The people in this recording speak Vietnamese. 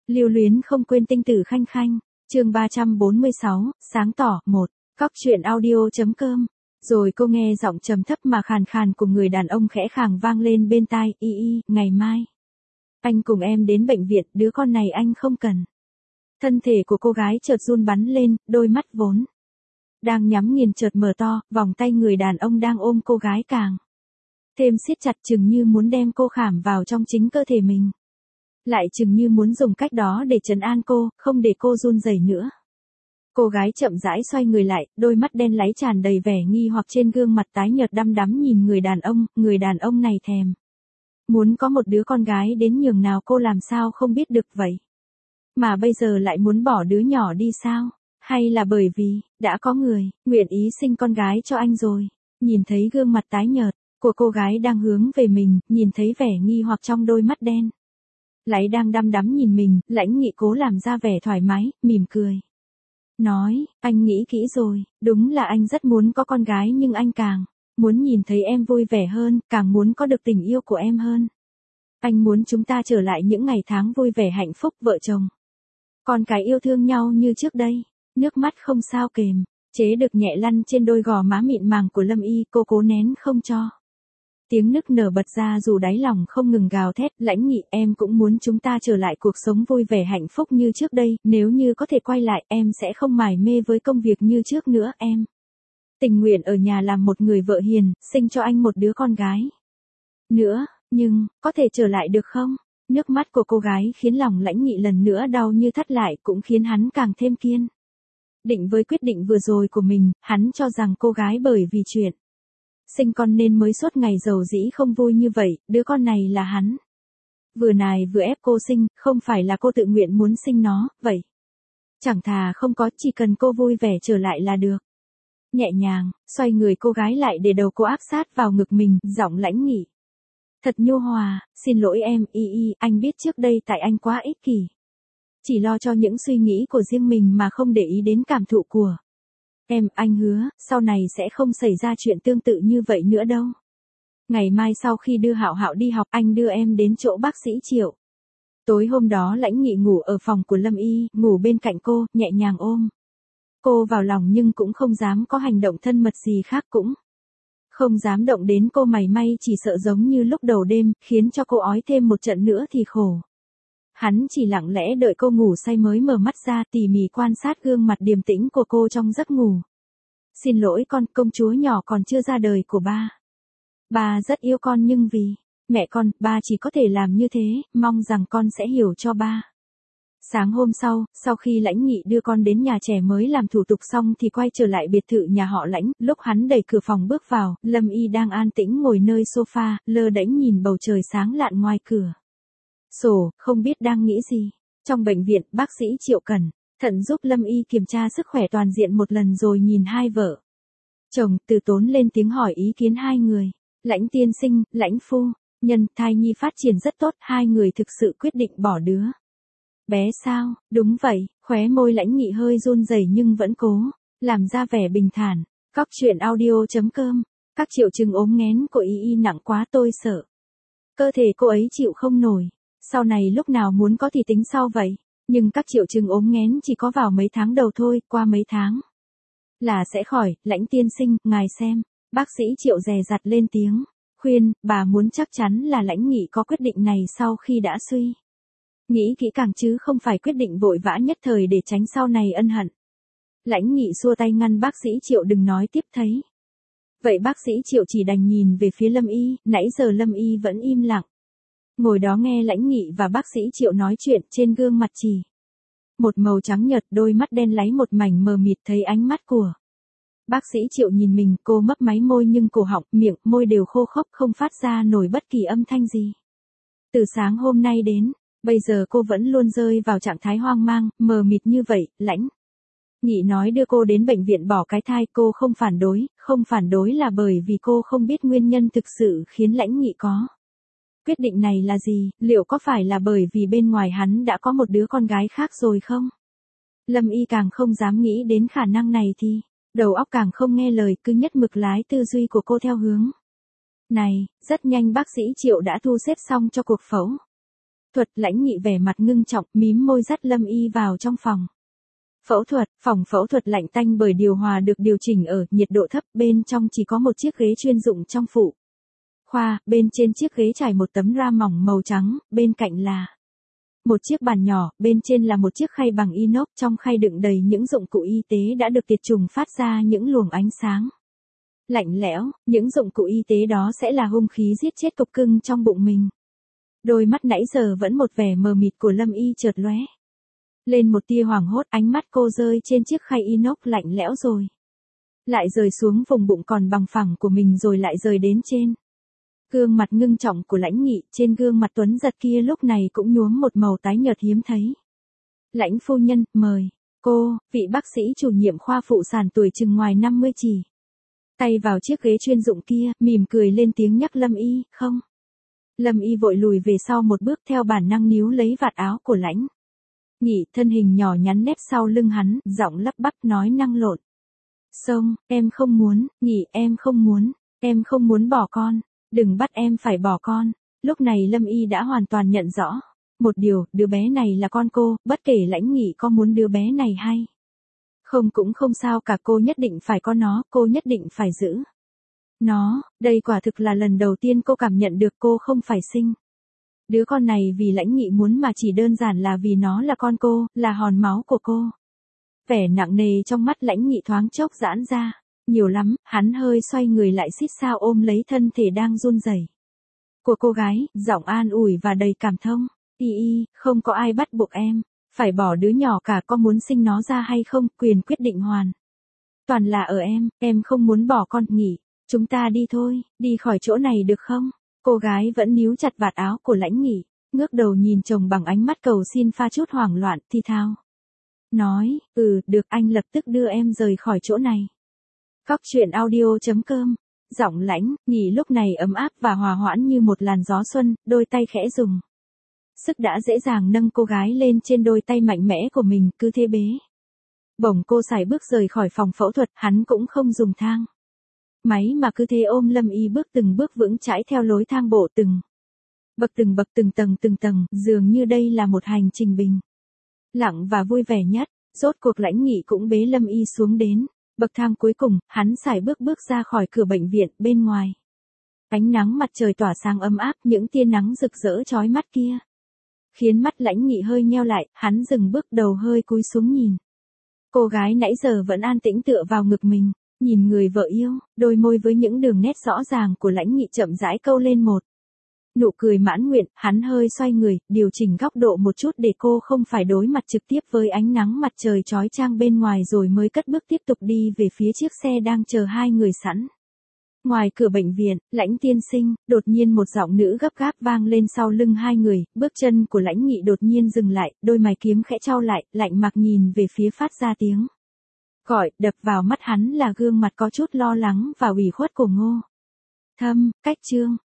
Lưu luyến không quên tinh tử khanh khanh. Chương 346, sáng tỏ, 1. Cóc truyện audio.com. Rồi cô nghe giọng trầm thấp mà khàn khàn của người đàn ông khẽ khàng vang lên bên tai, ngày mai. Anh cùng em đến bệnh viện, đứa con này anh không cần. Thân thể của cô gái chợt run bắn lên, đôi mắt vốn đang nhắm nghiền chợt mở to, vòng tay người đàn ông đang ôm cô gái càng thêm siết chặt, chừng như muốn đem cô khảm vào trong chính cơ thể mình. Lại chừng như muốn dùng cách đó để trấn an cô, không để cô run rẩy nữa. Cô gái chậm rãi xoay người lại, đôi mắt đen láy tràn đầy vẻ nghi hoặc trên gương mặt tái nhợt đăm đắm nhìn người đàn ông này thèm. Muốn có một đứa con gái đến nhường nào cô làm sao không biết được vậy. Mà bây giờ lại muốn bỏ đứa nhỏ đi sao? Hay là bởi vì, đã có người, nguyện ý sinh con gái cho anh rồi. Nhìn thấy gương mặt tái nhợt của cô gái đang hướng về mình, nhìn thấy vẻ nghi hoặc trong đôi mắt đen láy đang đăm đắm nhìn mình, Lãnh Nghị cố làm ra vẻ thoải mái, mỉm cười. Nói, anh nghĩ kỹ rồi, đúng là anh rất muốn có con gái nhưng anh càng muốn nhìn thấy em vui vẻ hơn, càng muốn có được tình yêu của em hơn. Anh muốn chúng ta trở lại những ngày tháng vui vẻ hạnh phúc vợ chồng. Con cái yêu thương nhau như trước đây. Nước mắt không sao kềm, chế được nhẹ lăn trên đôi gò má mịn màng của Lâm Y, cô cố nén không cho tiếng nức nở bật ra dù đáy lòng không ngừng gào thét. Lãnh Nghị, em cũng muốn chúng ta trở lại cuộc sống vui vẻ hạnh phúc như trước đây, nếu như có thể quay lại, em sẽ không mải mê với công việc như trước nữa, em tình nguyện ở nhà làm một người vợ hiền, sinh cho anh một đứa con gái nữa, nhưng, có thể trở lại được không? Nước mắt của cô gái khiến lòng Lãnh Nghị lần nữa đau như thắt lại, cũng khiến hắn càng thêm kiên định với quyết định vừa rồi của mình. Hắn cho rằng cô gái bởi vì chuyện sinh con nên mới suốt ngày giàu dĩ không vui như vậy, đứa con này là hắn vừa nài vừa ép cô sinh, không phải là cô tự nguyện muốn sinh nó, vậy chẳng thà không có, chỉ cần cô vui vẻ trở lại là được. Nhẹ nhàng, xoay người cô gái lại để đầu cô áp sát vào ngực mình, giọng Lãnh Nghị thật nhu hòa, xin lỗi em, anh biết trước đây tại anh quá ích kỷ. Chỉ lo cho những suy nghĩ của riêng mình mà không để ý đến cảm thụ của em, anh hứa, sau này sẽ không xảy ra chuyện tương tự như vậy nữa đâu. Ngày mai sau khi đưa Hạo Hạo đi học, anh đưa em đến chỗ bác sĩ Triệu. Tối hôm đó Lãnh Nghị ngủ ở phòng của Lâm Y, ngủ bên cạnh cô, nhẹ nhàng ôm cô vào lòng nhưng cũng không dám có hành động thân mật gì khác, cũng không dám động đến cô mảy may, chỉ sợ giống như lúc đầu đêm, khiến cho cô ói thêm một trận nữa thì khổ. Hắn chỉ lặng lẽ đợi cô ngủ say mới mở mắt ra, tỉ mỉ quan sát gương mặt điềm tĩnh của cô trong giấc ngủ. Xin lỗi con, công chúa nhỏ còn chưa ra đời của ba. Ba rất yêu con nhưng vì mẹ con, ba chỉ có thể làm như thế, mong rằng con sẽ hiểu cho ba. Sáng hôm sau khi Lãnh Nghị đưa con đến nhà trẻ mới làm thủ tục xong thì quay trở lại biệt thự nhà họ Lãnh, lúc hắn đẩy cửa phòng bước vào, Lâm Y đang an tĩnh ngồi nơi sofa, lơ đễnh nhìn bầu trời sáng lạn ngoài cửa sổ, không biết đang nghĩ gì. Trong bệnh viện, bác sĩ Triệu cẩn thận giúp Lâm Y kiểm tra sức khỏe toàn diện một lần rồi nhìn hai vợ chồng, từ tốn lên tiếng hỏi ý kiến hai người. Lãnh tiên sinh, Lãnh phu nhân, thai nhi phát triển rất tốt, hai người thực sự quyết định bỏ đứa bé sao? Đúng vậy, khóe môi Lãnh Nghị hơi run rẩy nhưng vẫn cố làm ra vẻ bình thản. Cóc truyện audio.com. Các triệu chứng ốm nghén của Y nặng quá, tôi sợ cơ thể cô ấy chịu không nổi. Sau này lúc nào muốn có thì tính sau vậy. Nhưng các triệu chứng ốm nghén chỉ có vào mấy tháng đầu thôi, qua mấy tháng là sẽ khỏi. Lãnh tiên sinh, ngài xem. Bác sĩ Triệu dè dặt lên tiếng khuyên, bà muốn chắc chắn là Lãnh Nghị có quyết định này sau khi đã suy nghĩ kỹ càng chứ không phải quyết định vội vã nhất thời để tránh sau này ân hận. Lãnh Nghị xua tay ngăn bác sĩ Triệu đừng nói tiếp thấy. Vậy bác sĩ Triệu chỉ đành nhìn về phía Lâm Y, nãy giờ Lâm Y vẫn im lặng ngồi đó nghe Lãnh Nghị và bác sĩ Triệu nói chuyện, trên gương mặt chỉ một màu trắng nhợt, đôi mắt đen láy một mảnh mờ mịt. Thấy ánh mắt của bác sĩ Triệu nhìn mình, cô mấp máy môi nhưng cổ họng, miệng, môi đều khô khốc, không phát ra nổi bất kỳ âm thanh gì. Từ sáng hôm nay đến bây giờ cô vẫn luôn rơi vào trạng thái hoang mang, mờ mịt như vậy. Lãnh Nghị nói đưa cô đến bệnh viện bỏ cái thai, cô không phản đối là bởi vì cô không biết nguyên nhân thực sự khiến Lãnh Nghị có quyết định này là gì, liệu có phải là bởi vì bên ngoài hắn đã có một đứa con gái khác rồi không? Lâm Y càng không dám nghĩ đến khả năng này thì đầu óc càng không nghe lời, cứ nhất mực lái tư duy của cô theo hướng này. Rất nhanh bác sĩ Triệu đã thu xếp xong cho cuộc phẫu thuật. Lãnh Nghị vẻ mặt ngưng trọng, mím môi dắt Lâm Y vào trong phòng. Phẫu thuật, phòng phẫu thuật lạnh tanh bởi điều hòa được điều chỉnh ở nhiệt độ thấp, bên trong chỉ có một chiếc ghế chuyên dụng trong phụ khoa, bên trên chiếc ghế trải một tấm ra mỏng màu trắng, bên cạnh là một chiếc bàn nhỏ, bên trên là một chiếc khay bằng inox, trong khay đựng đầy những dụng cụ y tế đã được tiệt trùng phát ra những luồng ánh sáng lạnh lẽo, những dụng cụ y tế đó sẽ là hung khí giết chết cục cưng trong bụng mình. Đôi mắt nãy giờ vẫn một vẻ mờ mịt của Lâm Y chợt lóe lên một tia hoảng hốt, ánh mắt cô rơi trên chiếc khay inox lạnh lẽo rồi lại rơi xuống vùng bụng còn bằng phẳng của mình rồi lại rơi đến trên gương mặt ngưng trọng của Lãnh Nghị. Trên gương mặt tuấn giật kia lúc này cũng nhuốm một màu tái nhợt hiếm thấy. Lãnh phu nhân, mời. Cô, vị bác sĩ chủ nhiệm khoa phụ sản tuổi chừng ngoài 50 chỉ tay vào chiếc ghế chuyên dụng kia, mỉm cười lên tiếng nhắc Lâm Y. Không. Lâm Y vội lùi về sau một bước, theo bản năng níu lấy vạt áo của Lãnh Nghị, thân hình nhỏ nhắn nép sau lưng hắn, giọng lắp bắp nói năng lộn xông. Em không muốn, Nghị, em không muốn bỏ con. Đừng bắt em phải bỏ con. Lúc này Lâm Y đã hoàn toàn nhận rõ một điều, đứa bé này là con cô, bất kể Lãnh Nghị có muốn đứa bé này hay không cũng không sao cả, cô nhất định phải có nó, cô nhất định phải giữ nó. Đây quả thực là lần đầu tiên cô cảm nhận được cô không phải sinh đứa con này vì Lãnh Nghị muốn mà chỉ đơn giản là vì nó là con cô, là hòn máu của cô. Vẻ nặng nề trong mắt Lãnh Nghị thoáng chốc giãn ra nhiều lắm, hắn hơi xoay người lại xít sao ôm lấy thân thể đang run rẩy của cô gái, giọng an ủi và đầy cảm thông. Y, không có ai bắt buộc em phải bỏ đứa nhỏ cả, có muốn sinh nó ra hay không, quyền quyết định hoàn toàn là ở em không muốn bỏ con. Nghỉ, chúng ta đi thôi, đi khỏi chỗ này được không? Cô gái vẫn níu chặt vạt áo của Lãnh Nghị, ngước đầu nhìn chồng bằng ánh mắt cầu xin pha chút hoảng loạn, thì thào nói, được, anh lập tức đưa em rời khỏi chỗ này. Cóc truyện audio.com. Giọng Lãnh Nghị lúc này ấm áp và hòa hoãn như một làn gió xuân, đôi tay khẽ dùng sức đã dễ dàng nâng cô gái lên trên đôi tay mạnh mẽ của mình, cứ thế bế bổng cô sải bước rời khỏi phòng phẫu thuật. Hắn cũng không dùng thang máy mà cứ thế ôm Lâm Y bước từng bước vững chãi theo lối thang bộ từng bậc từng tầng, dường như đây là một hành trình bình lặng và vui vẻ nhất. Rốt cuộc Lãnh Nghị cũng bế Lâm Y xuống đến bậc thang cuối cùng, hắn sải bước ra khỏi cửa bệnh viện. Bên ngoài ánh nắng mặt trời tỏa sáng ấm áp, những tia nắng rực rỡ chói mắt kia khiến mắt Lãnh Nghị hơi nheo lại, hắn dừng bước, đầu hơi cúi xuống nhìn cô gái nãy giờ vẫn an tĩnh tựa vào ngực mình, nhìn người vợ yêu. Đôi môi với những đường nét rõ ràng của Lãnh Nghị chậm rãi câu lên một nụ cười mãn nguyện. Hắn hơi xoay người, điều chỉnh góc độ một chút để cô không phải đối mặt trực tiếp với ánh nắng mặt trời chói chang bên ngoài, rồi mới cất bước tiếp tục đi về phía chiếc xe đang chờ hai người sẵn ngoài cửa bệnh viện. Lãnh tiên sinh, đột nhiên một giọng nữ gấp gáp vang lên sau lưng hai người. Bước chân của Lãnh Nghị đột nhiên dừng lại, đôi mày kiếm khẽ chau lại, lạnh mặc nhìn về phía phát ra tiếng gọi. Đập vào mắt hắn là gương mặt có chút lo lắng và ủy khuất của Ngô Thâm. Cách chương